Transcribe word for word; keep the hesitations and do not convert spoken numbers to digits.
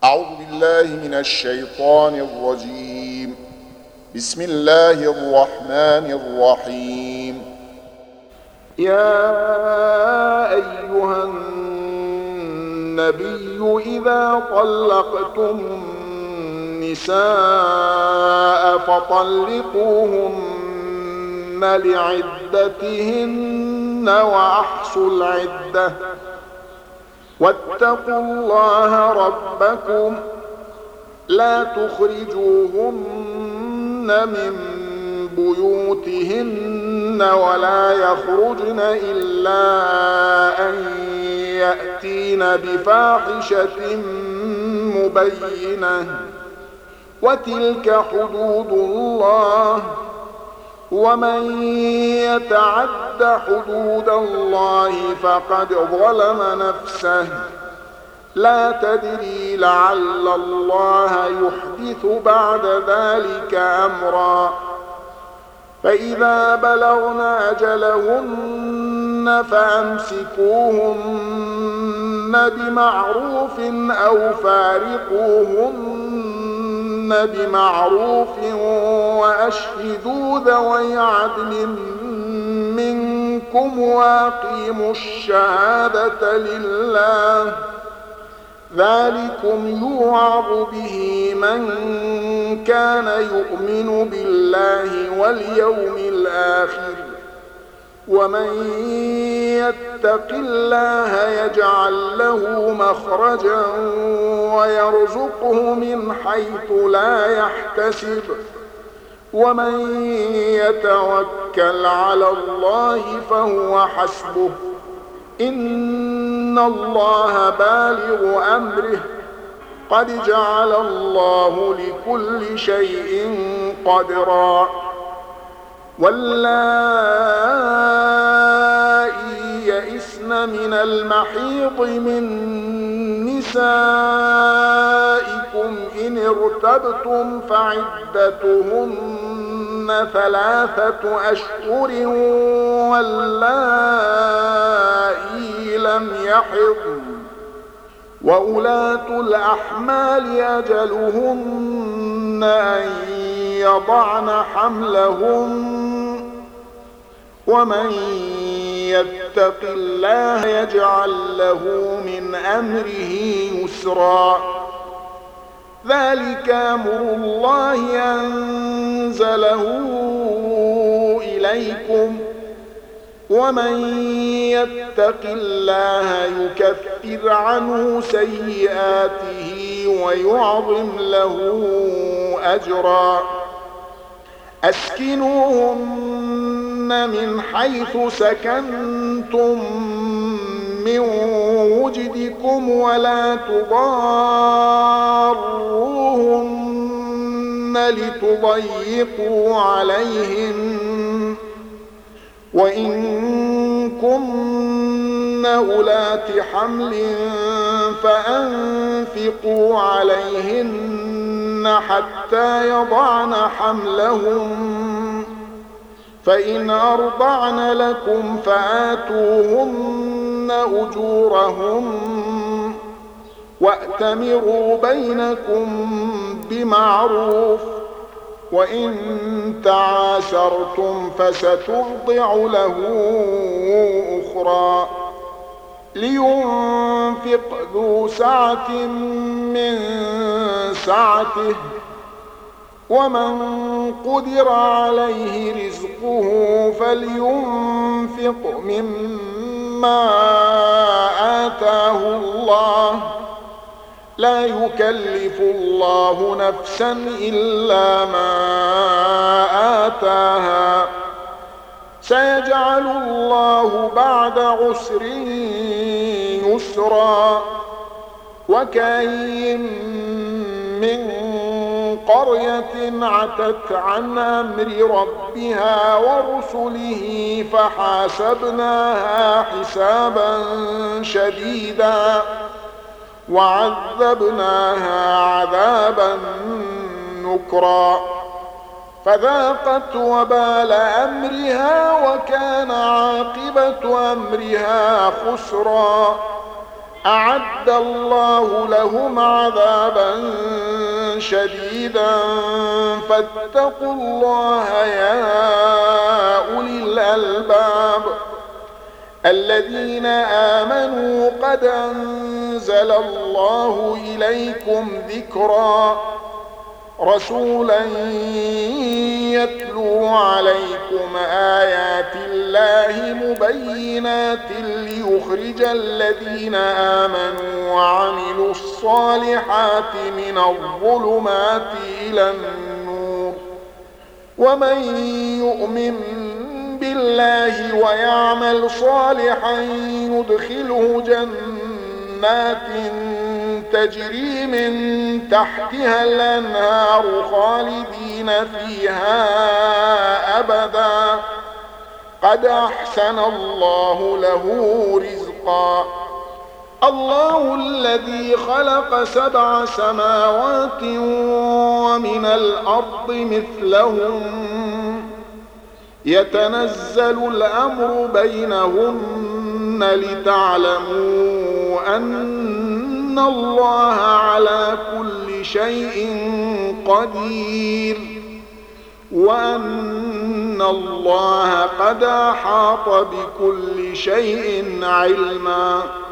أعوذ بالله من الشيطان الرجيم. بسم الله الرحمن الرحيم. يا أيها النبي إذا طلقتم النساء فطلقوهن لعدتهن وأحصوا العدة واتقوا الله ربكم لا تخرجوهن من بيوتهن ولا يخرجن إلا أن يأتين بفاحشة مبينة وتلك حدود الله ومن يتعد حدود الله فقد ظلم نفسه لا تدري لعل الله يحدث بعد ذلك أمرا فإذا بلغن أجلهن فأمسكوهن بمعروف أو فارقوهن بمعروف وأشهدوا ذوي عدل منكم وأقيموا الشهادة لله ذلكم يوعظ به من كان يؤمن بالله واليوم الآخر ومن يتق الله يجعل له مخرجا ويرزقه من حيث لا يحتسب ومن يتوكل على الله فهو حسبه إن الله بالغ أمره قد جعل الله لكل شيء قدرا واللائي يئسن من المحيض من نسائكم إن ارتبتم فعدتهن ثلاثة أشهر واللائي لم يحضن وأولاة الأحمال أجلهن أن يضعن حملهن ومن يتق الله يجعل له من أمره يسرا ذلك أمر الله أنزله إليكم ومن يتق الله يكفر عنه سيئاته ويعظم له أجرا أسكنوهن من حيث سكنتم من وجدكم ولا تضاروهن لتضيقوا عليهن وإن كن أولات حمل فأنفقوا عليهن حتى يضعن حملهم فإن أرضعن لكم فآتوهن أجورهم وأتمروا بينكم بمعروف وإن تعاشرتم فسترضع له أخرى لينفق ذو سعة من سعته ومن قدر عليه رزقه فلينفق مما آتاه الله لا يكلف الله نفسا إلا ما آتاها سيجعل الله بعد عسر يسرا وكأين من قرية عتت عن أمر ربها ورسله فحاسبناها حسابا شديدا وعذبناها عذابا نكرا فذاقت وبال أمرها وكان عاقبة أمرها خسرا أعد الله لهم عذابا شديدا فاتقوا الله يا أولي الألباب الذين آمنوا قد أنزل الله إليكم ذكرا رسولا يتلو عليكم آيات الله مبينات ليخرج الذين آمنوا وعملوا الصالحات من الظلمات إلى النور ومن يؤمن بالله ويعمل صالحا يدخله جنات تجري من تحتها الأنهار خالدين فيها أبدا قد أحسن الله له رزقا الله الذي خلق سبع سماوات ومن الأرض مثلهم يتنزل الأمر بينهن لتعلموا أن الله على كل شيء قدير وأن الله قد أحاط بكل شيء علما